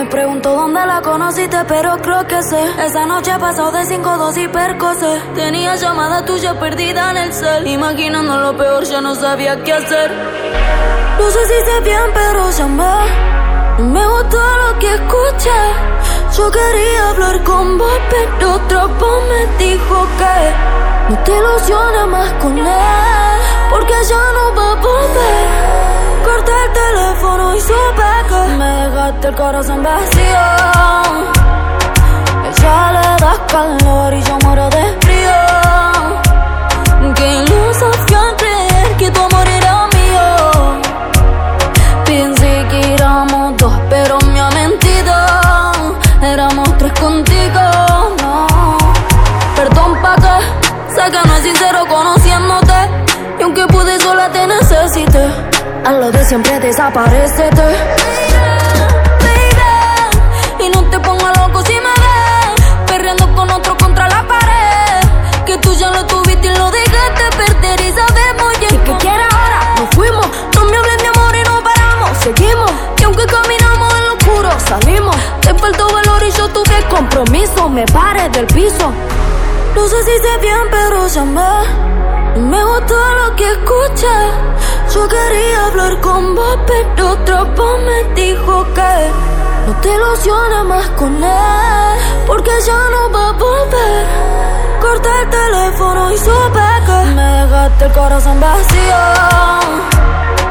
Me pregunto dónde la conociste, pero creo que sé. Esa noche pasó de 5-2 y percocé. Tenía llamada tuya perdida en el cel. Imaginando lo peor, ya no sabía qué hacer. No sé si sé bien, pero llamé. Me gustó lo que escuché. Yo quería hablar con vos, pero otra voz me dijo que no te ilusiones más con él, porque ya no va a volver. Corté el teléfono y supe que me dejaste el corazón vacío. Ella le da calor y yo muero de frío. Qué iluso en creer que tu amor era mío. Pensé que éramos dos, pero me ha mentido. Éramos tres contigo, no. Perdón pa' que, sé que no es sincero conociéndote. Y aunque pude sola te necesité. A lo de siempre desaparécete. Baby, y no te pongas loco si me ves perreando con otro contra la pared. Que tú ya lo tuviste y lo dejaste perder y sabemos ya. ¿Y qué quieres ahora? Nos fuimos, no me hables de amor y no paramos. Seguimos, y aunque caminamos en lo oscuro salimos. Te faltó valor y yo tuve compromiso. Me paré del piso. No sé si sé bien, pero llamé. Me gustó lo que escuché. Yo quería hablar con vos, pero otra voz me dijo que no te ilusiones más con él, porque ya no va a volver. Corté el teléfono y supe que me dejaste el corazón vacío.